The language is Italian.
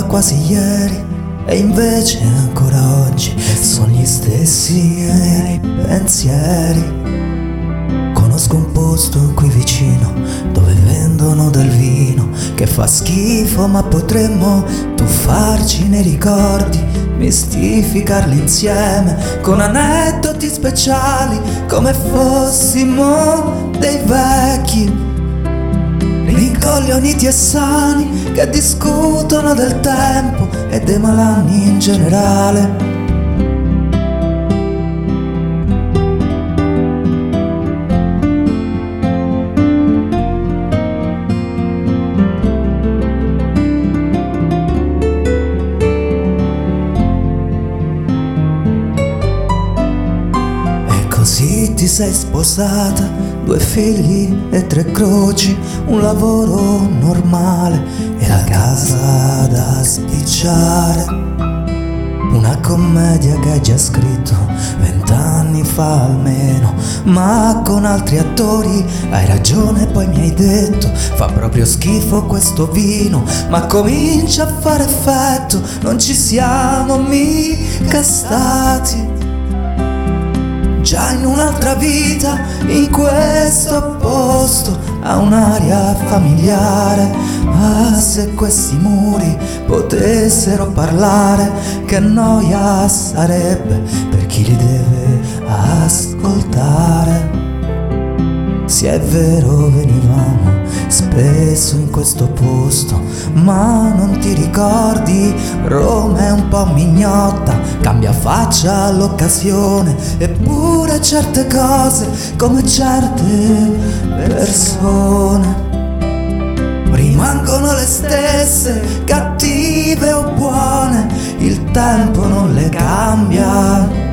quasi ieri e invece ancora oggi sono gli stessi miei pensieri. Conosco un posto qui vicino dove vendono del vino che fa schifo, ma potremmo tuffarci nei ricordi, mistificarli insieme con aneddoti speciali, come fossimo dei vecchi rincoglioniti e sani che discutono del tempo e dei malanni in generale. Così ti sei sposata, 2 figli e 3 croci, un lavoro normale e la casa da spicciare. Una commedia che hai già scritto 20 anni fa almeno, ma con altri attori. Hai ragione, poi mi hai detto fa proprio schifo questo vino, ma comincia a fare effetto, non ci siamo mica stati. Già in un'altra vita, in questo posto, ha un'aria familiare. Ah, se questi muri potessero parlare, che noia sarebbe per chi li deve ascoltare. Sì, è vero, venivamo spesso in questo posto, ma non ti ricordi? Roma è un po' mignotta, cambia faccia all'occasione, eppure certe cose, come certe persone, rimangono le stesse, cattive o buone, il tempo non le cambia.